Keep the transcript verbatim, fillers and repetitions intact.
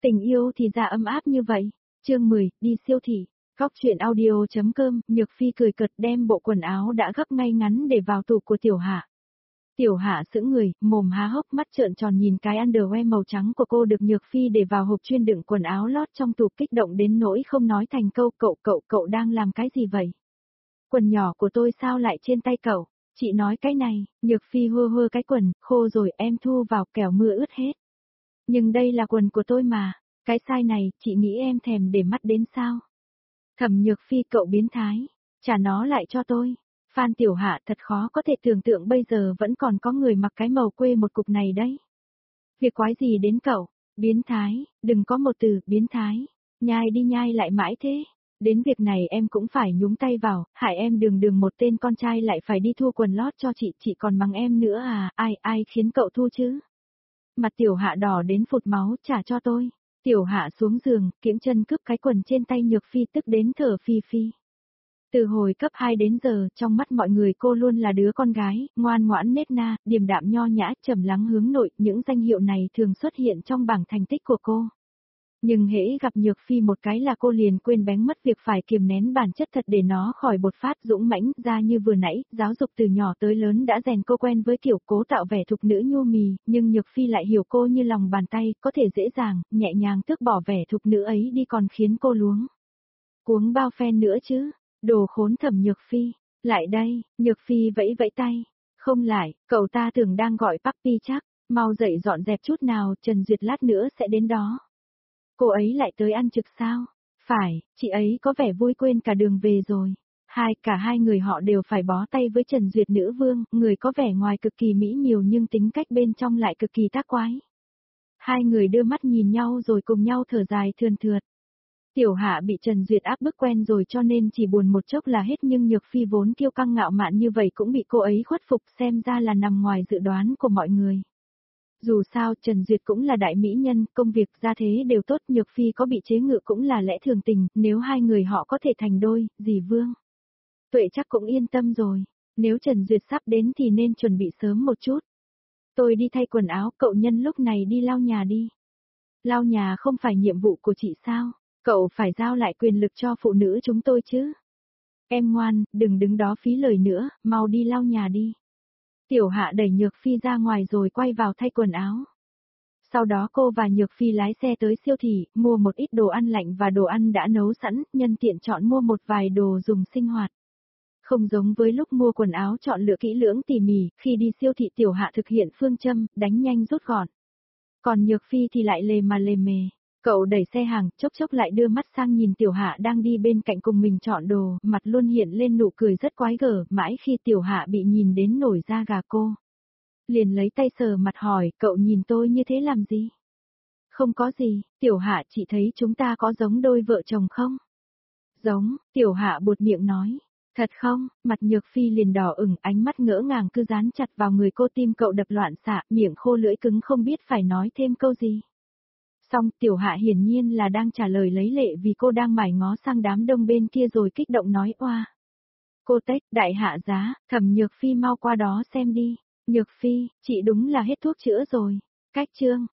Tình yêu thì ra ấm áp như vậy. Chương mười, đi siêu thị. Góc truyện audio.com, Nhược Phi cười cợt đem bộ quần áo đã gấp ngay ngắn để vào tủ của Tiểu Hạ. Tiểu Hạ sững người, mồm há hốc mắt trợn tròn nhìn cái underwear màu trắng của cô được Nhược Phi để vào hộp chuyên đựng quần áo lót trong tủ, kích động đến nỗi không nói thành câu. Cậu cậu cậu đang làm cái gì vậy? Quần nhỏ của tôi sao lại trên tay cậu? Chị nói cái này. Nhược Phi hơ hơ cái quần, khô rồi em thu vào kẻo mưa ướt hết. Nhưng đây là quần của tôi mà, cái size này, chị nghĩ em thèm để mắt đến sao? Thẩm Nhược Phi, cậu biến thái, trả nó lại cho tôi. Phan Tiểu Hạ, thật khó có thể tưởng tượng bây giờ vẫn còn có người mặc cái màu quê một cục này đấy. Việc quái gì đến cậu? Biến thái, đừng có một từ, biến thái. Nhai đi nhai lại mãi thế. Đến việc này em cũng phải nhúng tay vào, hại em đường đường một tên con trai lại phải đi thu quần lót cho chị, chị còn mắng em nữa à, ai ai khiến cậu thu chứ? Mặt Tiểu Hạ đỏ đến phụt máu, trả cho tôi. Tiểu Hạ xuống giường, kiễng chân cướp cái quần trên tay Nhược Phi, tức đến thở phì phì. Từ hồi cấp hai đến giờ, trong mắt mọi người cô luôn là đứa con gái, ngoan ngoãn nết na, điềm đạm nho nhã, trầm lắng hướng nội, những danh hiệu này thường xuất hiện trong bảng thành tích của cô. Nhưng hễ gặp Nhược Phi một cái là cô liền quên bén mất việc phải kiềm nén bản chất thật để nó khỏi bột phát dũng mãnh ra như vừa nãy, giáo dục từ nhỏ tới lớn đã rèn cô quen với kiểu cố tạo vẻ thục nữ nhu mì, nhưng Nhược Phi lại hiểu cô như lòng bàn tay, có thể dễ dàng, nhẹ nhàng tước bỏ vẻ thục nữ ấy đi còn khiến cô luống cuống bao phen nữa chứ, đồ khốn Thẩm Nhược Phi, lại đây, Nhược Phi vẫy vẫy tay, không lại, cậu ta tưởng đang gọi Papi chắc, mau dậy dọn dẹp chút nào, Trần Duyệt lát nữa sẽ đến đó. Cô ấy lại tới ăn trực sao? Phải, chị ấy có vẻ vui quên cả đường về rồi. Hai, cả hai người họ đều phải bó tay với Trần Duyệt nữ vương, người có vẻ ngoài cực kỳ mỹ miều nhưng tính cách bên trong lại cực kỳ tác quái. Hai người đưa mắt nhìn nhau rồi cùng nhau thở dài thườn thượt. Tiểu Hạ bị Trần Duyệt áp bức quen rồi cho nên chỉ buồn một chốc là hết, nhưng Nhược Phi vốn kiêu căng ngạo mạn như vậy cũng bị cô ấy khuất phục, xem ra là nằm ngoài dự đoán của mọi người. Dù sao Trần Duyệt cũng là đại mỹ nhân, công việc gia thế đều tốt, Nhược Phi có bị chế ngự cũng là lẽ thường tình, nếu hai người họ có thể thành đôi, dì Vương Tuệ chắc cũng yên tâm rồi, nếu Trần Duyệt sắp đến thì nên chuẩn bị sớm một chút. Tôi đi thay quần áo, cậu nhân lúc này đi lau nhà đi. Lau nhà không phải nhiệm vụ của chị sao, cậu phải giao lại quyền lực cho phụ nữ chúng tôi chứ. Em ngoan, đừng đứng đó phí lời nữa, mau đi lau nhà đi. Tiểu Hạ đẩy Nhược Phi ra ngoài rồi quay vào thay quần áo. Sau đó cô và Nhược Phi lái xe tới siêu thị, mua một ít đồ ăn lạnh và đồ ăn đã nấu sẵn, nhân tiện chọn mua một vài đồ dùng sinh hoạt. Không giống với lúc mua quần áo chọn lựa kỹ lưỡng tỉ mỉ, khi đi siêu thị Tiểu Hạ thực hiện phương châm, đánh nhanh rút gọn. Còn Nhược Phi thì lại lề mà lề mề. Cậu đẩy xe hàng, chốc chốc lại đưa mắt sang nhìn Tiểu Hạ đang đi bên cạnh cùng mình chọn đồ, mặt luôn hiện lên nụ cười rất quái gở, mãi khi Tiểu Hạ bị nhìn đến nổi da gà cô. Liền lấy tay sờ mặt hỏi, cậu nhìn tôi như thế làm gì? Không có gì, Tiểu Hạ, chị thấy chúng ta có giống đôi vợ chồng không? Giống, Tiểu Hạ buột miệng nói. Thật không? Mặt Nhược Phi liền đỏ ửng, ánh mắt ngỡ ngàng cứ dán chặt vào người cô, tim cậu đập loạn xạ, miệng khô lưỡi cứng không biết phải nói thêm câu gì. Xong, Tiểu Hạ hiển nhiên là đang trả lời lấy lệ vì cô đang mải ngó sang đám đông bên kia rồi kích động nói oa. Cô Tách, đại hạ giá, Thẩm Nhược Phi mau qua đó xem đi. Nhược Phi, chị đúng là hết thuốc chữa rồi. Cách chương.